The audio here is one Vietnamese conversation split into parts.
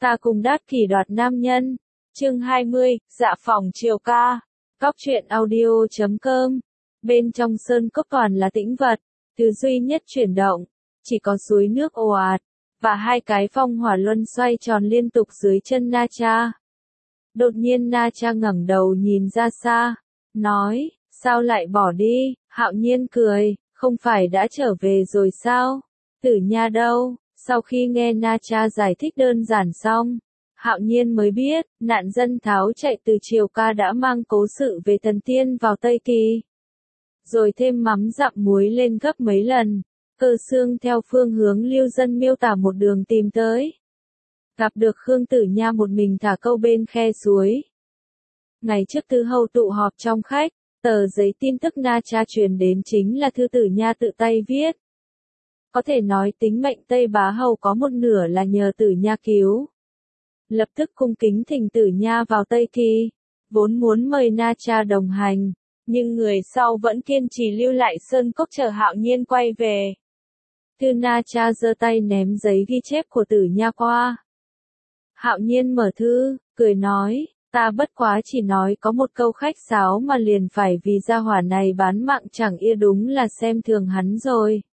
Ta cùng Đát Kỷ đoạt nam nhân. Chương 20, dạ phòng Triều ca. Góc truyện audio.com. Bên trong sơn cốc toàn là tĩnh vật, thứ duy nhất chuyển động, chỉ có suối nước ồ ạt, và hai cái phong hỏa luân xoay tròn liên tục dưới chân Na Cha. Đột nhiên Na Cha ngẩng đầu nhìn ra xa, nói, sao lại bỏ đi? Hạo Nhiên cười, không phải đã trở về rồi sao? Tử Nha đâu? Sau khi nghe Na Cha giải thích đơn giản xong, Hạo Nhiên mới biết, nạn dân tháo chạy từ Triều ca đã mang cố sự về thần tiên vào Tây Kỳ. Rồi thêm mắm dặm muối lên gấp mấy lần, Cơ Xương theo phương hướng Lưu Dân miêu tả một đường tìm tới. Gặp được Khương Tử Nha một mình thả câu bên khe suối. Ngày trước Tư Hầu tụ họp trong khách, tờ giấy tin tức Na Cha truyền đến chính là thư Tử Nha tự tay viết. Có thể nói tính mệnh Tây Bá Hầu có một nửa là nhờ Tử Nha cứu. Lập tức cung kính thỉnh Tử Nha vào Tây Kỳ, vốn muốn mời Na Cha đồng hành, nhưng người sau vẫn kiên trì lưu lại sơn cốc chờ Hạo Nhiên quay về. Thư Na Cha giơ tay ném giấy ghi chép của Tử Nha qua. Hạo Nhiên mở thư, cười nói, ta bất quá chỉ nói có một câu khách sáo mà liền phải vì gia hỏa này bán mạng chẳng ia, đúng là xem thường hắn rồi.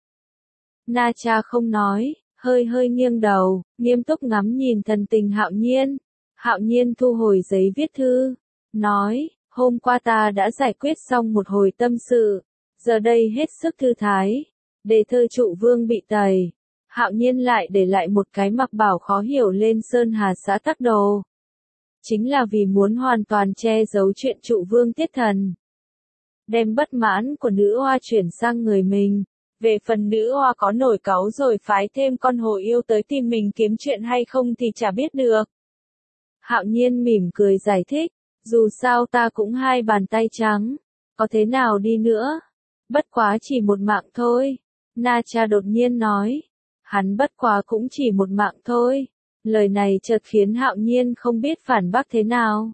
Na Cha không nói, hơi nghiêng đầu, nghiêm túc ngắm nhìn thần tình Hạo Nhiên. Hạo Nhiên thu hồi giấy viết thư, nói, hôm qua ta đã giải quyết xong một hồi tâm sự, giờ đây hết sức thư thái. Đề thơ Trụ Vương bị tẩy, Hạo Nhiên lại để lại một cái mặc bảo khó hiểu lên Sơn Hà xã Tắc Đồ. Chính là vì muốn hoàn toàn che giấu chuyện Trụ Vương tiết thần. Đem bất mãn của nữ oa chuyển sang người mình. Về phần nữ oa có nổi cáu rồi phái thêm con hồ yêu tới tìm mình kiếm chuyện hay không thì chả biết được. Hạo Nhiên mỉm cười giải thích, dù sao ta cũng hai bàn tay trắng, có thế nào đi nữa, bất quá chỉ một mạng thôi. Na Cha đột nhiên nói, hắn bất quá cũng chỉ một mạng thôi. Lời này chợt khiến Hạo Nhiên không biết phản bác thế nào.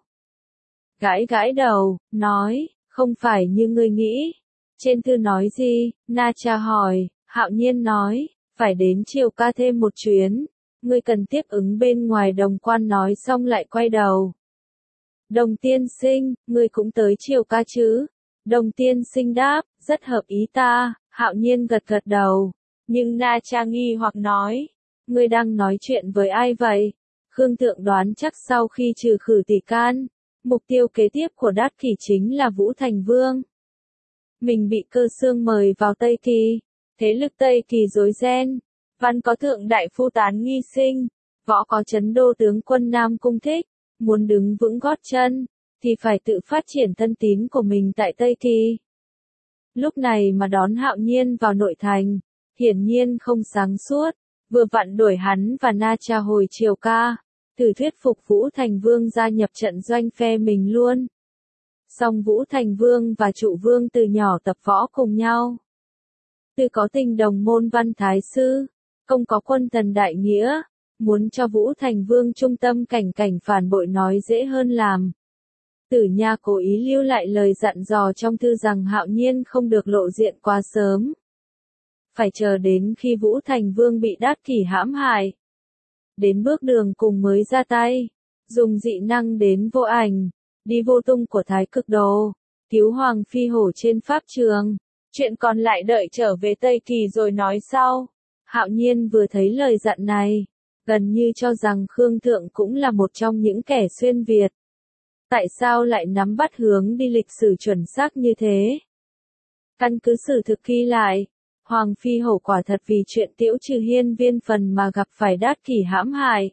Gãi đầu, nói, không phải như ngươi nghĩ. Trên thư nói gì? Na Cha hỏi. Hạo Nhiên nói, phải đến Triều ca thêm một chuyến, ngươi cần tiếp ứng bên ngoài Đồng Quan, nói xong lại quay đầu. Đồng Tiên Sinh, ngươi cũng tới Triều ca chứ? Đồng Tiên Sinh đáp, rất hợp ý ta. Hạo Nhiên gật đầu, nhưng Na Cha nghi hoặc nói, ngươi đang nói chuyện với ai vậy? Khương Thượng đoán chắc sau khi trừ khử Tỷ Can, mục tiêu kế tiếp của Đát Kỷ chính là Vũ Thành Vương. Mình bị Cơ Xương mời vào Tây Kỳ, thế lực Tây Kỳ rối ren, văn có thượng đại phu tán nghi sinh, võ có chấn đô tướng quân Nam Cung Thích, muốn đứng vững gót chân, thì phải tự phát triển thân tín của mình tại Tây Kỳ. Lúc này mà đón Hạo Nhiên vào nội thành, hiển nhiên không sáng suốt, vừa vặn đuổi hắn và Na Cha hồi Triều ca, thử thuyết phục Vũ Thành Vương gia nhập trận doanh phe mình luôn. Song Vũ Thành Vương và Trụ Vương từ nhỏ tập võ cùng nhau. Từ có tình đồng môn văn thái sư, công có quân thần đại nghĩa, muốn cho Vũ Thành Vương trung tâm cảnh phản bội nói dễ hơn làm. Tử Nha cố ý lưu lại lời dặn dò trong thư rằng Hạo Nhiên không được lộ diện quá sớm. Phải chờ đến khi Vũ Thành Vương bị Đát Kỷ hãm hại. Đến bước đường cùng mới ra tay, dùng dị năng đến vô ảnh, đi vô tung của Thái Cực Đồ, cứu Hoàng Phi Hổ trên pháp trường. Chuyện còn lại đợi trở về Tây Kỳ rồi nói sau. Hạo Nhiên vừa thấy lời dặn này, gần như cho rằng Khương Thượng cũng là một trong những kẻ xuyên Việt. Tại sao lại nắm bắt hướng đi lịch sử chuẩn xác như thế? Căn cứ sử thực ghi lại, Hoàng Phi Hổ quả thật vì chuyện Tiễu Trừ Hiên Viên phần mà gặp phải Đát Kỷ hãm hại.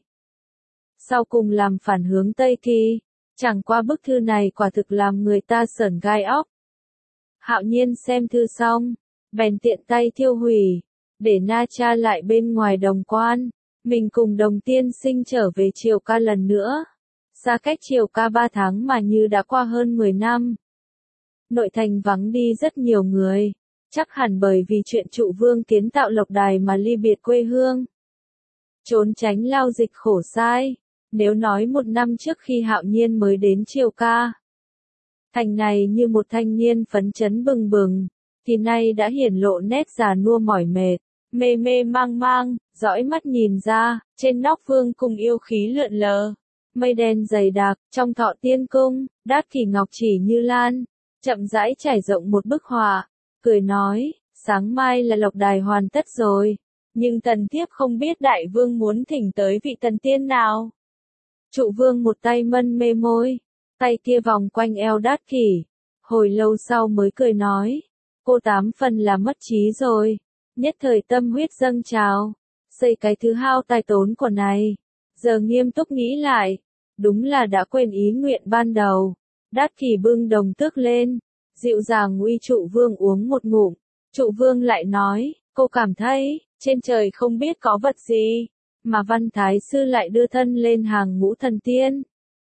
Sau cùng làm phản hướng Tây Kỳ, chẳng qua bức thư này quả thực làm người ta sởn gai óc. Hạo Nhiên xem thư xong, bèn tiện tay thiêu hủy, để Na Cha lại bên ngoài Đồng Quan, mình cùng Đồng Tiên Sinh trở về Triều ca lần nữa. Xa cách Triều ca 3 tháng mà như đã qua hơn 10 năm. Nội thành vắng đi rất nhiều người, chắc hẳn bởi vì chuyện Trụ Vương kiến tạo Lộc Đài mà ly biệt quê hương. Trốn tránh lao dịch khổ sai, nếu nói một năm trước khi Hạo Nhiên mới đến Triều ca, thành này như một thanh niên phấn chấn bừng bừng, thì nay đã hiển lộ nét già nua mỏi mệt, mê mê mang mang, dõi mắt nhìn ra, trên nóc vương cung yêu khí lượn lờ. Mây đen dày đặc, trong Thọ Tiên Cung, Đát Kỷ ngọc chỉ như lan, chậm rãi trải rộng một bức họa, cười nói, sáng mai là lộc đài hoàn tất rồi, nhưng tần thiếp không biết đại vương muốn thỉnh tới vị thần tiên nào. Trụ vương một tay mân mê môi, tay kia vòng quanh eo Đát Kỷ, hồi lâu sau mới cười nói, cô 8 phần là mất trí rồi, nhất thời tâm huyết dâng trào, xây cái thứ hao tài tốn của này, giờ nghiêm túc nghĩ lại, đúng là đã quên ý nguyện ban đầu. Đát Kỷ bưng đồng tước lên, dịu dàng uy Trụ vương uống một ngụm, Trụ vương lại nói, cô cảm thấy, trên trời không biết có vật gì, mà Văn Thái Sư lại đưa thân lên hàng ngũ thần tiên.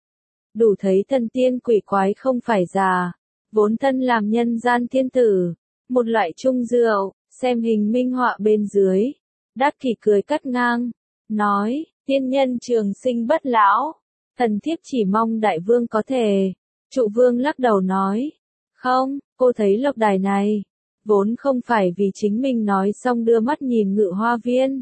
Đủ thấy thần tiên quỷ quái không phải già, vốn thân làm nhân gian thiên tử, một loại trung rượu, xem hình minh họa bên dưới. Đát Kỷ cười cắt ngang, nói, tiên nhân trường sinh bất lão, thần thiếp chỉ mong đại vương có thể. Trụ vương lắc đầu nói, không, cô thấy lộc đài này, vốn không phải vì chính mình nói xong đưa mắt nhìn Ngự Hoa Viên.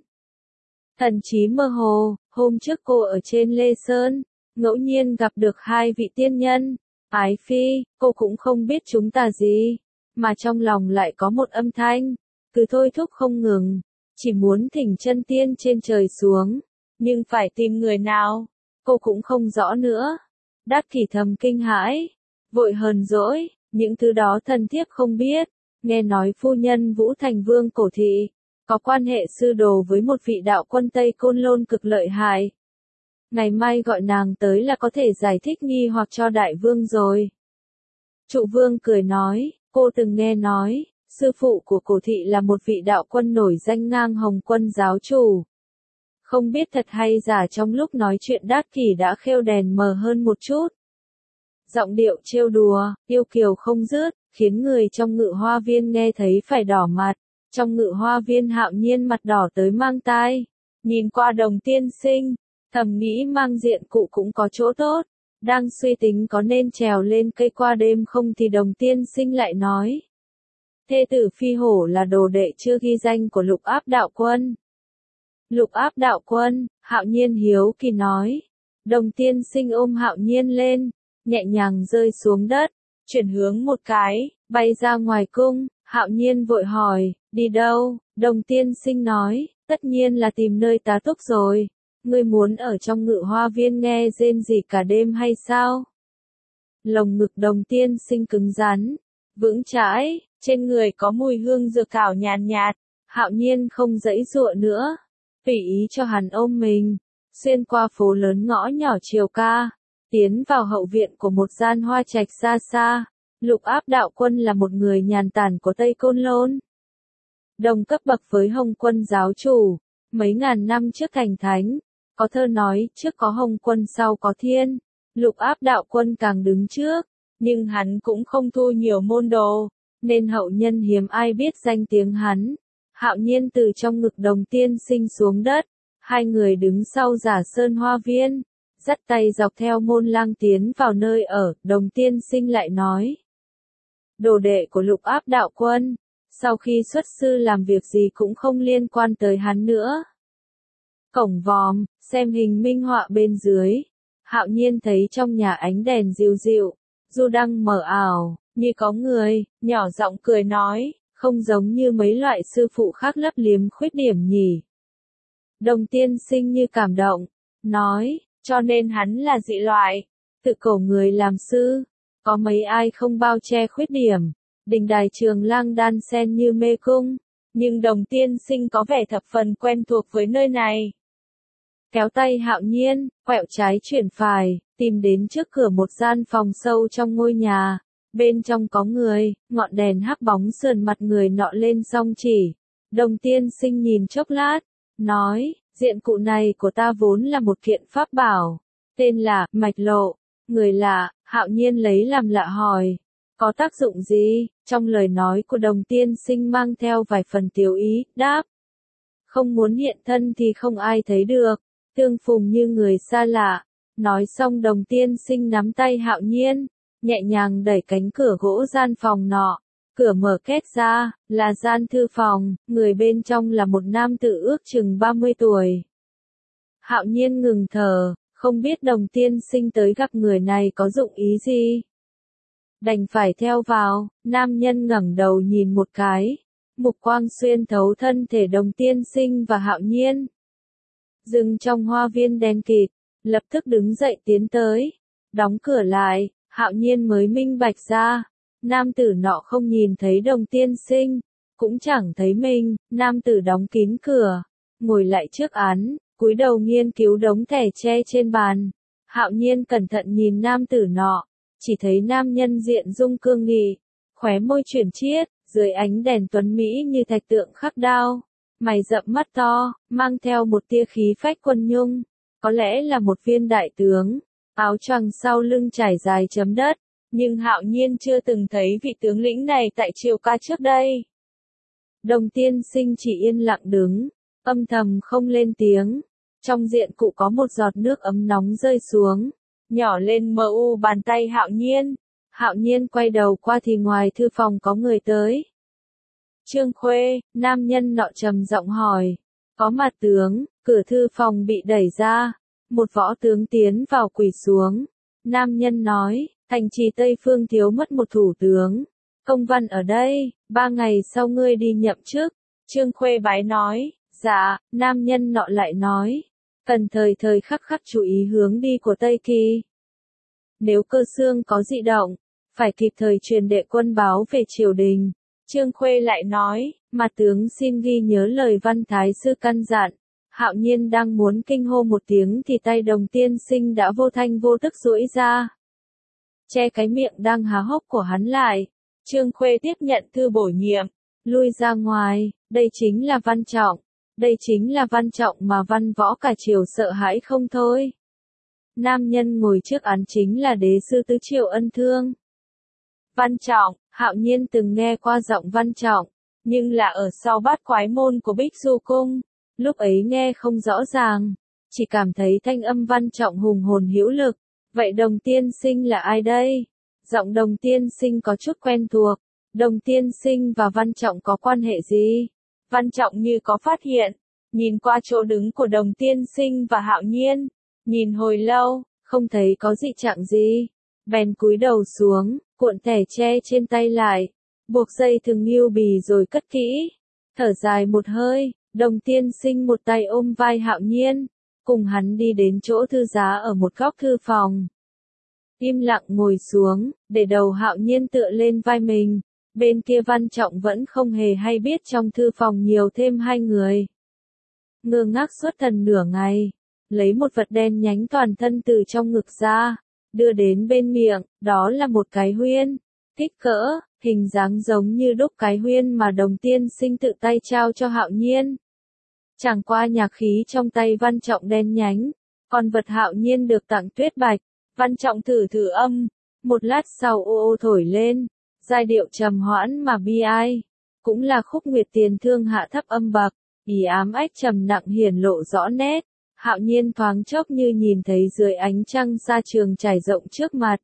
Thần trí mơ hồ, hôm trước cô ở trên Lê Sơn, ngẫu nhiên gặp được 2 vị tiên nhân, ái phi, cô cũng không biết chúng ta gì, mà trong lòng lại có một âm thanh, cứ thôi thúc không ngừng, chỉ muốn thỉnh chân tiên trên trời xuống, nhưng phải tìm người nào, cô cũng không rõ nữa. Đát Kỷ thầm kinh hãi, vội hờn dỗi, những thứ đó thần thiếp không biết, nghe nói phu nhân Vũ Thành Vương Cổ Thị, có quan hệ sư đồ với một vị đạo quân Tây Côn Lôn cực lợi hại. Ngày mai gọi nàng tới là có thể giải thích nghi hoặc cho đại vương rồi. Trụ vương cười nói, cô từng nghe nói, sư phụ của Cổ Thị là một vị đạo quân nổi danh ngang Hồng Quân giáo chủ. Không biết thật hay giả, trong lúc nói chuyện Đát Kỷ đã khêu đèn mờ hơn một chút. Giọng điệu trêu đùa, yêu kiều không dứt, khiến người trong Ngự Hoa Viên nghe thấy phải đỏ mặt. Trong Ngự Hoa Viên Hạo Nhiên mặt đỏ tới mang tai, nhìn qua Đồng tiên sinh, thầm nghĩ mang diện cụ cũng có chỗ tốt. Đang suy tính có nên trèo lên cây qua đêm không thì Đồng tiên sinh lại nói, thê tử Phi Hổ là đồ đệ chưa ghi danh của Lục Áp đạo quân. Lục Áp đạo quân, Hạo Nhiên hiếu kỳ nói. Đồng tiên sinh ôm Hạo Nhiên lên, nhẹ nhàng rơi xuống đất, chuyển hướng một cái, bay ra ngoài cung. Hạo Nhiên vội hỏi, đi đâu? Đồng tiên sinh nói, tất nhiên là tìm nơi tá túc rồi. Ngươi muốn ở trong Ngự Hoa Viên nghe rên rỉ cả đêm hay sao? Lồng ngực Đồng tiên sinh cứng rắn, vững chãi, trên người có mùi hương dược thảo nhàn nhạt. Hạo Nhiên không giãy giụa nữa, tùy ý cho hắn ôm mình, xuyên qua phố lớn ngõ nhỏ Triều Ca, tiến vào hậu viện của một gian hoa trạch xa xa. Lục Áp đạo quân là một người nhàn tản của Tây Côn Lôn, đồng cấp bậc với Hồng Quân giáo chủ, mấy ngàn năm trước thành thánh. Có thơ nói, trước có Hồng Quân sau có thiên. Lục Áp đạo quân càng đứng trước, nhưng hắn cũng không thu nhiều môn đồ, nên hậu nhân hiếm ai biết danh tiếng hắn. Hạo Nhiên từ trong ngực Đồng tiên sinh xuống đất, hai người đứng sau Giả Sơn Hoa Viên, dắt tay dọc theo môn lang tiến vào nơi ở. Đồng tiên sinh lại nói, đồ đệ của Lục Áp đạo quân, sau khi xuất sư làm việc gì cũng không liên quan tới hắn nữa. Cổng vòm, xem hình minh họa bên dưới. Hạo Nhiên thấy trong nhà ánh đèn dịu dịu, du đăng mờ ảo, như có người, nhỏ giọng cười nói, không giống như mấy loại sư phụ khác lấp liếm khuyết điểm nhỉ. Đồng tiên sinh như cảm động, nói, cho nên hắn là dị loại, tự cổ người làm sư, có mấy ai không bao che khuyết điểm. Đình đài Trường Lang đan xen như mê cung, nhưng Đồng tiên sinh có vẻ thập phần quen thuộc với nơi này. Kéo tay Hạo Nhiên, quẹo trái chuyển phải, tìm đến trước cửa một gian phòng sâu trong ngôi nhà. Bên trong có người, ngọn đèn hắc bóng sườn mặt người nọ lên song chỉ. Đồng tiên sinh nhìn chốc lát, nói, diện cụ này của ta vốn là một kiện pháp bảo, tên là Mạch Lộ. Người lạ, Hạo Nhiên lấy làm lạ hỏi, có tác dụng gì? Trong lời nói của Đồng tiên sinh mang theo vài phần tiểu ý, đáp, không muốn hiện thân thì không ai thấy được, tương phùng như người xa lạ. Nói xong Đồng tiên sinh nắm tay Hạo Nhiên, nhẹ nhàng đẩy cánh cửa gỗ gian phòng nọ, Cửa mở két ra, là gian thư phòng, người bên trong là một nam tử ước chừng 30 tuổi. Hạo Nhiên ngừng thở, không biết Đồng tiên sinh tới gặp người này có dụng ý gì. Đành phải theo vào, nam nhân ngẩng đầu nhìn một cái, mục quang xuyên thấu thân thể Đồng tiên sinh và Hạo Nhiên. Dừng trong hoa viên đen kịt, lập tức đứng dậy tiến tới, đóng cửa lại, Hạo Nhiên mới minh bạch ra. Nam tử nọ không nhìn thấy Đồng tiên sinh, cũng chẳng thấy mình, nam tử đóng kín cửa, ngồi lại trước án, cúi đầu nghiên cứu đống thẻ tre trên bàn. Hạo Nhiên cẩn thận nhìn nam tử nọ, chỉ thấy nam nhân diện dung cương nghị, khóe môi chuyển chiết, dưới ánh đèn tuấn mỹ như thạch tượng khắc đao, mày rậm mắt to, mang theo một tia khí phách quân nhung, có lẽ là một viên đại tướng, áo choàng sau lưng trải dài chấm đất. Nhưng Hạo Nhiên chưa từng thấy vị tướng lĩnh này tại Triều Ca trước đây. Đồng tiên sinh chỉ yên lặng đứng, âm thầm không lên tiếng. Trong diện cụ có một giọt nước ấm nóng rơi xuống, nhỏ lên mờ u bàn tay Hạo Nhiên. Hạo Nhiên quay đầu qua thì ngoài thư phòng có người tới. Trương Khuê, nam nhân nọ trầm giọng hỏi. Có mặt tướng, cửa thư phòng bị đẩy ra. Một võ tướng tiến vào quỳ xuống. Nam nhân nói. Thành trì Tây Phương thiếu mất một thủ tướng. Công văn ở đây, 3 ngày sau ngươi đi nhậm chức. Trương Khuê bái nói, dạ, nam nhân nọ lại nói. Cần thời thời khắc khắc chú ý hướng đi của Tây Kỳ. Nếu Cơ Xương có dị động, phải kịp thời truyền đệ quân báo về triều đình. Trương Khuê lại nói, mặt tướng xin ghi nhớ lời Văn Thái sư căn dặn. Hạo Nhiên đang muốn kinh hô một tiếng thì tay Đồng tiên sinh đã vô thanh vô tức duỗi ra. Che cái miệng đang há hốc của hắn lại. Trương Khuê tiếp nhận thư bổ nhiệm, lui ra ngoài, đây chính là Văn Trọng. Đây chính là Văn Trọng mà văn võ cả triều sợ hãi không thôi. Nam nhân ngồi trước án chính là đế sư tứ Triệu Ân Thương. Văn Trọng, Hạo Nhiên từng nghe qua giọng Văn Trọng, nhưng là ở sau bát quái môn của Bích Du Cung. Lúc ấy nghe không rõ ràng, chỉ cảm thấy thanh âm Văn Trọng hùng hồn hữu lực. Vậy Đồng tiên sinh là ai đây? Giọng Đồng tiên sinh có chút quen thuộc. Đồng tiên sinh và Văn Trọng có quan hệ gì? Văn Trọng như có phát hiện, nhìn qua chỗ đứng của Đồng tiên sinh và Hạo Nhiên, nhìn hồi lâu, không thấy có dị trạng gì. Bèn cúi đầu xuống, cuộn thẻ tre trên tay lại, buộc dây thừng nghiêu bì rồi cất kỹ. Thở dài một hơi, Đồng tiên sinh một tay ôm vai Hạo Nhiên, cùng hắn đi đến chỗ thư giá ở một góc thư phòng. Im lặng ngồi xuống, để đầu Hạo Nhiên tựa lên vai mình. Bên kia Văn Trọng vẫn không hề hay biết trong thư phòng nhiều thêm 2 người. Ngơ ngác suốt thần nửa ngày, lấy một vật đen nhánh toàn thân từ trong ngực ra, đưa đến bên miệng, đó là một cái huyên. Kích cỡ, hình dáng giống như đúc cái huyên mà Đồng tiên sinh tự tay trao cho Hạo Nhiên. Chẳng qua nhạc khí trong tay Văn Trọng đen nhánh, còn vật Hạo Nhiên được tặng tuyết bạch. Văn Trọng thử thử âm, một lát sau ô ô thổi lên, giai điệu trầm hoãn mà bi ai, cũng là khúc nguyệt tiền thương hạ thấp âm bậc, ý ám ách trầm nặng hiển lộ rõ nét. Hạo Nhiên thoáng chốc như nhìn thấy dưới ánh trăng sa trường trải rộng trước mặt.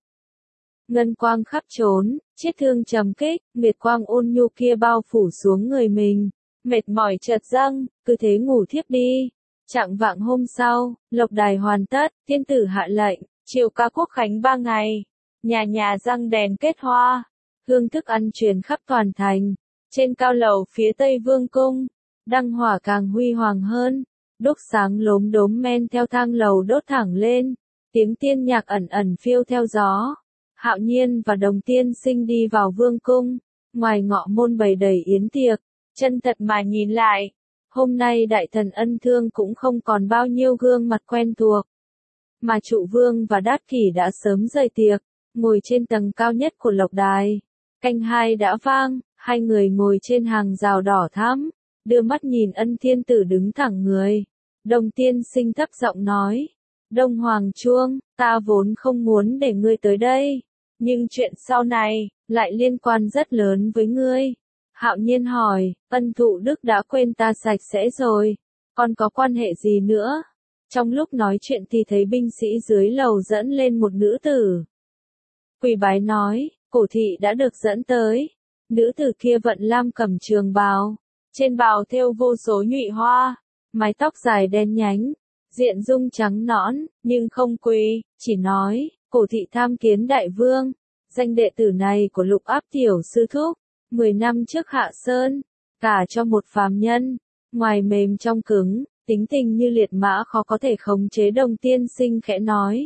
Ngân quang khắp trốn, chiết thương trầm kích, nguyệt quang ôn nhu kia bao phủ xuống người mình. Mệt mỏi chợt dâng, cứ thế ngủ thiếp đi. Chạng vạng hôm sau, lộc đài hoàn tất, thiên tử hạ lệnh, Triều Ca quốc khánh 3 ngày. Nhà nhà răng đèn kết hoa, hương thức ăn truyền khắp toàn thành. Trên cao lầu phía Tây Vương cung, đăng hỏa càng huy hoàng hơn, đúc sáng lốm đốm men theo thang lầu đốt thẳng lên, tiếng tiên nhạc ẩn ẩn phiêu theo gió. Hạo Nhiên và Đồng tiên sinh đi vào vương cung, ngoài ngọ môn bày đầy yến tiệc, chân thật mà nhìn lại, hôm nay đại thần Ân Thương cũng không còn bao nhiêu gương mặt quen thuộc, mà Trụ Vương và Đát Kỷ đã sớm rời tiệc, ngồi trên tầng cao nhất của lộc đài. Canh 2 đã vang, 2 người ngồi trên hàng rào đỏ thắm, đưa mắt nhìn Ân Thiên Tử đứng thẳng người. Đồng tiên sinh thấp giọng nói, Đông Hoàng Chuông, ta vốn không muốn để ngươi tới đây, nhưng chuyện sau này, lại liên quan rất lớn với ngươi. Hạo Nhiên hỏi, Ân Thụ Đức đã quên ta sạch sẽ rồi, còn có quan hệ gì nữa? Trong lúc nói chuyện thì thấy binh sĩ dưới lầu dẫn lên một nữ tử. Quỳ bái nói, cổ thị đã được dẫn tới. Nữ tử kia vận lam cẩm trường bào, trên bào thêu vô số nhụy hoa, mái tóc dài đen nhánh, diện dung trắng nõn, nhưng không quỳ, chỉ nói, cổ thị tham kiến đại vương, danh đệ tử này của Lục Áp tiểu sư thúc, 10 năm trước hạ sơn, cả cho một phàm nhân, ngoài mềm trong cứng, tính tình như liệt mã khó có thể khống chế. Đồng tiên sinh khẽ nói.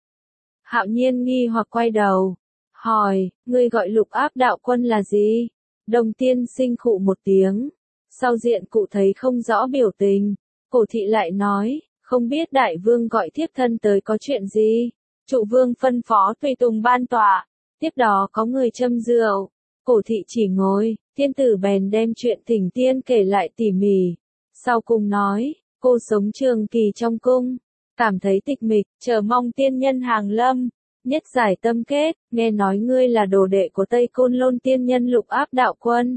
Hạo Nhiên nghi hoặc quay đầu, hỏi, ngươi gọi Lục Áp đạo quân là gì? Đồng tiên sinh khụ một tiếng, sau diện cụ thấy không rõ biểu tình, cổ thị lại nói, không biết đại vương gọi thiếp thân tới có chuyện gì? Trụ vương phân phó tùy tùng ban tọa, tiếp đó có người châm rượu, cổ thị chỉ ngồi, tiên tử bèn đem chuyện thỉnh tiên kể lại tỉ mỉ, sau cùng nói, cô sống trường kỳ trong cung, cảm thấy tịch mịch, chờ mong tiên nhân hàng lâm, nhất giải tâm kết, nghe nói ngươi là đồ đệ của Tây Côn Lôn tiên nhân Lục Áp đạo quân.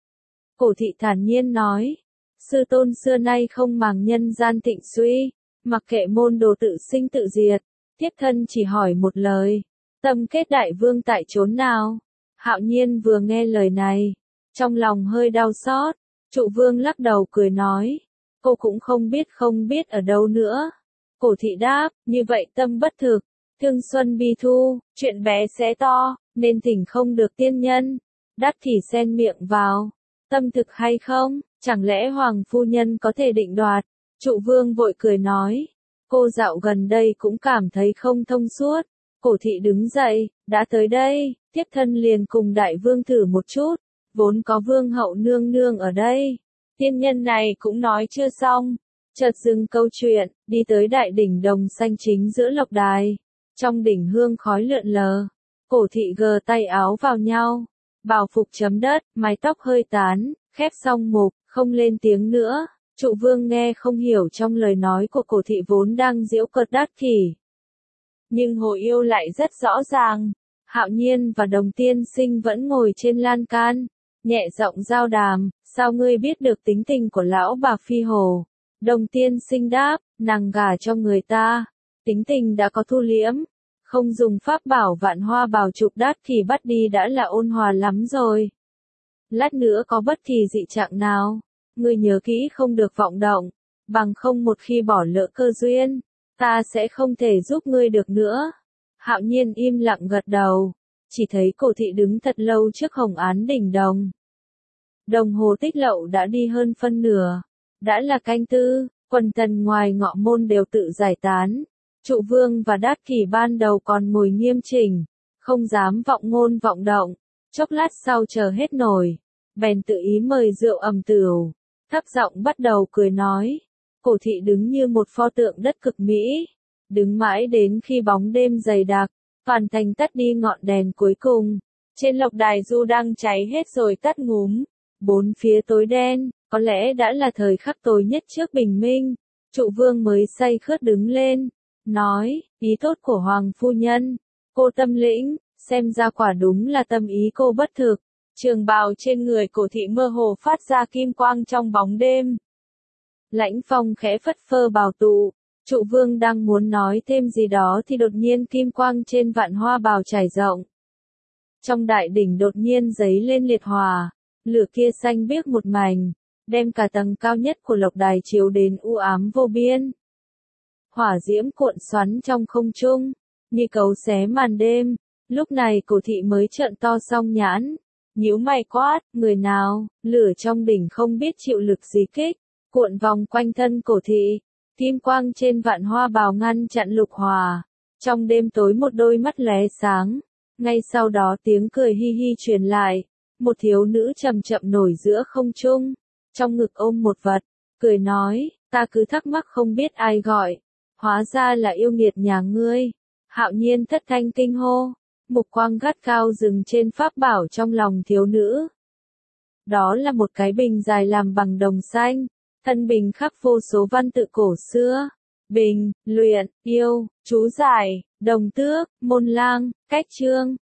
Cổ thị thản nhiên nói, sư tôn xưa nay không màng nhân gian thịnh suy, mặc kệ môn đồ tự sinh tự diệt, thiếp thân chỉ hỏi một lời, tâm kết đại vương tại chốn nào? Hạo Nhiên vừa nghe lời này, trong lòng hơi đau xót, trụ vương lắc đầu cười nói, cô cũng không biết ở đâu nữa. Cổ thị đáp, như vậy tâm bất thực, thương xuân bi thu, chuyện bé xé to, nên thỉnh không được tiên nhân. Đắc Kỷ xen miệng vào, tâm thực hay không, chẳng lẽ hoàng phu nhân có thể định đoạt? Trụ vương vội cười nói, cô dạo gần đây cũng cảm thấy không thông suốt. Cổ thị đứng dậy, đã tới đây, thiếp thân liền cùng đại vương thử một chút, vốn có vương hậu nương nương ở đây. Tiên nhân này cũng nói chưa xong, chợt dừng câu chuyện, đi tới đại đỉnh đồng xanh chính giữa lộc đài. Trong đỉnh hương khói lượn lờ, cổ thị gờ tay áo vào nhau, bào phục chấm đất, mái tóc hơi tán, khép xong mục, không lên tiếng nữa. Trụ vương nghe không hiểu trong lời nói của cổ thị vốn đang giễu cợt Đắc Kỷ, nhưng hồi yêu lại rất rõ ràng. Hạo Nhiên và Đồng tiên sinh vẫn ngồi trên lan can, nhẹ giọng giao đàm, sao ngươi biết được tính tình của lão bà Phi Hồ? Đồng tiên sinh đáp, nàng gả cho người ta, tính tình đã có thu liễm, không dùng pháp bảo vạn hoa bào chụp Đắc Kỷ bắt đi đã là ôn hòa lắm rồi. Lát nữa có bất kỳ dị trạng nào, ngươi nhớ kỹ không được vọng động, bằng không một khi bỏ lỡ cơ duyên, ta sẽ không thể giúp ngươi được nữa. Hạo Nhiên im lặng gật đầu, chỉ thấy cổ thị đứng thật lâu trước hồng án đỉnh đồng. Đồng hồ tích lậu đã đi hơn phân nửa, đã là canh tư, quần thần ngoài ngọ môn đều tự giải tán. Trụ vương và Đắc Kỷ ban đầu còn ngồi nghiêm chỉnh, không dám vọng ngôn vọng động, chốc lát sau chờ hết nổi, bèn tự ý mời rượu ẩm tửu, thấp giọng bắt đầu cười nói. Cổ thị đứng như một pho tượng đất cực mỹ, đứng mãi đến khi bóng đêm dày đặc, toàn thành tắt đi ngọn đèn cuối cùng. Trên lộc đài du đang cháy hết rồi tắt ngúm, bốn phía tối đen, có lẽ đã là thời khắc tối nhất trước bình minh. Trụ vương mới say khướt đứng lên, nói, ý tốt của hoàng phu nhân, cô tâm lĩnh, xem ra quả đúng là tâm ý cô bất thực. Trường bào trên người cổ thị mơ hồ phát ra kim quang trong bóng đêm. Lãnh phong khẽ phất phơ bào tụ, trụ vương đang muốn nói thêm gì đó thì đột nhiên kim quang trên vạn hoa bào trải rộng. Trong đại đỉnh đột nhiên giấy lên liệt hỏa, lửa kia xanh biếc một mảnh, đem cả tầng cao nhất của lộc đài chiếu đến u ám vô biên. Hỏa diễm cuộn xoắn trong không trung, như cấu xé màn đêm. Lúc này cổ thị mới trợn to song nhãn, nhíu mày quát, người nào? Lửa trong đỉnh không biết chịu lực gì kích, cuộn vòng quanh thân cổ thị, kim quang trên vạn hoa bào ngăn chặn lục hỏa. Trong đêm tối một đôi mắt lóe sáng, ngay sau đó tiếng cười hi hi truyền lại, một thiếu nữ chậm chậm nổi giữa không trung, trong ngực ôm một vật, cười nói, ta cứ thắc mắc không biết ai gọi, hóa ra là yêu nghiệt nhà ngươi. Hạo Nhiên thất thanh kinh hô, mục quang gắt cao dừng trên pháp bảo trong lòng thiếu nữ. Đó là một cái bình dài làm bằng đồng xanh, thân bình khắc vô số văn tự cổ xưa. Bình, luyện, yêu, chú giải, đồng tước, môn lang, cách chương.